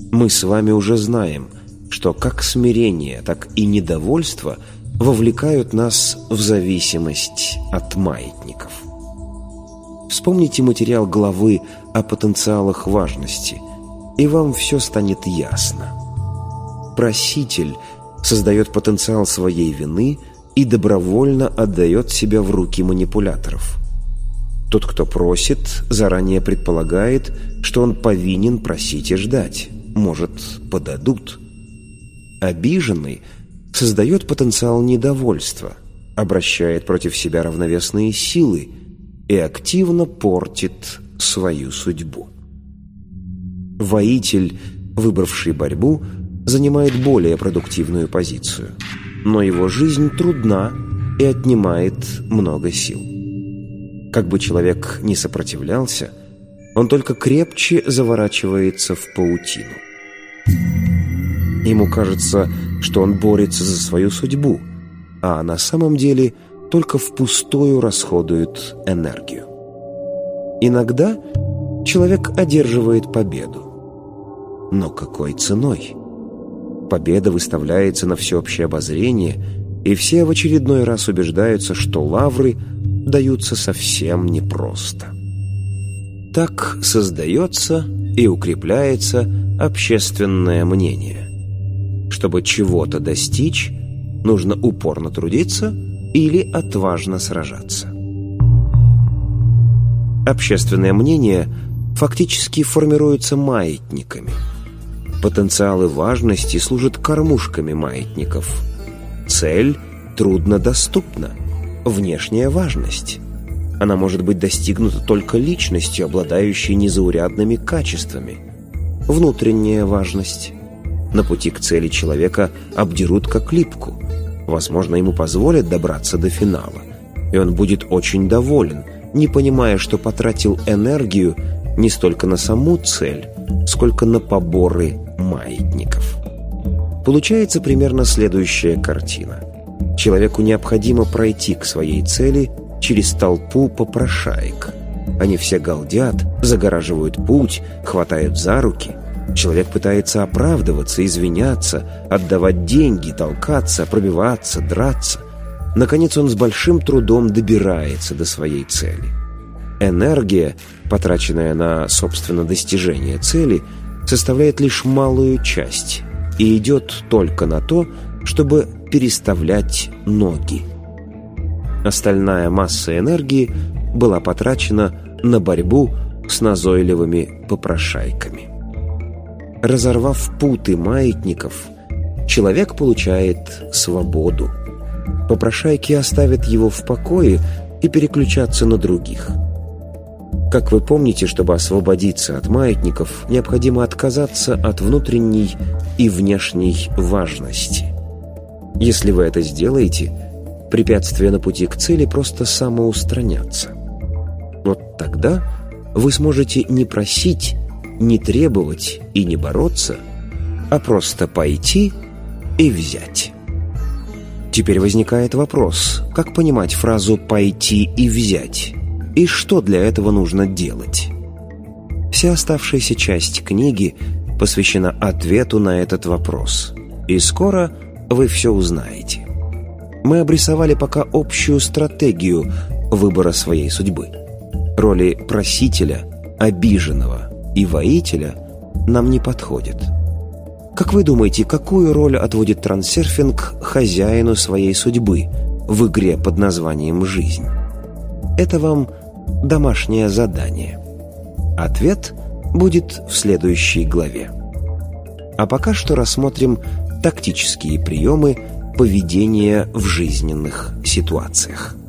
Мы с вами уже знаем, что как смирение, так и недовольство вовлекают нас в зависимость от маятников. Вспомните материал главы о потенциалах важности, и вам все станет ясно. Проситель создает потенциал своей вины и добровольно отдает себя в руки манипуляторов. Тот, кто просит, заранее предполагает, что он повинен просить и ждать. Может, подадут. Обиженный создает потенциал недовольства, обращает против себя равновесные силы и активно портит свою судьбу. Воитель, выбравший борьбу, занимает более продуктивную позицию, но его жизнь трудна и отнимает много сил. Как бы человек ни сопротивлялся, он только крепче заворачивается в паутину. Ему кажется, что он борется за свою судьбу, а на самом деле только впустую расходует энергию. Иногда человек одерживает победу. Но какой ценой? Победа выставляется на всеобщее обозрение, и все в очередной раз убеждаются, что лавры даются совсем непросто. Так создается и укрепляется общественное мнение. Чтобы чего-то достичь, нужно упорно трудиться или отважно сражаться. Общественное мнение фактически формируется маятниками. Потенциалы важности служат кормушками маятников. Цель труднодоступна. Внешняя важность. Она может быть достигнута только личностью, обладающей незаурядными качествами. Внутренняя важность. На пути к цели человека обдерут как липку. Возможно, ему позволят добраться до финала. И он будет очень доволен, не понимая, что потратил энергию не столько на саму цель, сколько на поборы маятников. Получается примерно следующая картина. Человеку необходимо пройти к своей цели через толпу попрошаек. Они все галдят, загораживают путь, хватают за руки. Человек пытается оправдываться, извиняться, отдавать деньги, толкаться, пробиваться, драться. Наконец он с большим трудом добирается до своей цели. Энергия, потраченная на, собственно, достижение цели, составляет лишь малую часть и идет только на то, чтобы переставлять ноги. Остальная масса энергии была потрачена на борьбу с назойливыми попрошайками. Разорвав путы маятников, человек получает свободу. Попрошайки оставят его в покое и переключатся на других. Как вы помните, чтобы освободиться от маятников, необходимо отказаться от внутренней и внешней важности. Если вы это сделаете, препятствия на пути к цели просто самоустранятся. Вот тогда вы сможете не просить, не требовать и не бороться, а просто пойти и взять. Теперь возникает вопрос, как понимать фразу «пойти и взять» и что для этого нужно делать? Вся оставшаяся часть книги посвящена ответу на этот вопрос, и скоро вы все узнаете. Мы обрисовали пока общую стратегию выбора своей судьбы. Роли просителя, обиженного и воителя нам не подходят. Как вы думаете, какую роль отводит трансерфинг хозяину своей судьбы в игре под названием «Жизнь»? Это вам домашнее задание. Ответ будет в следующей главе. А пока что рассмотрим тактические приемы поведения в жизненных ситуациях.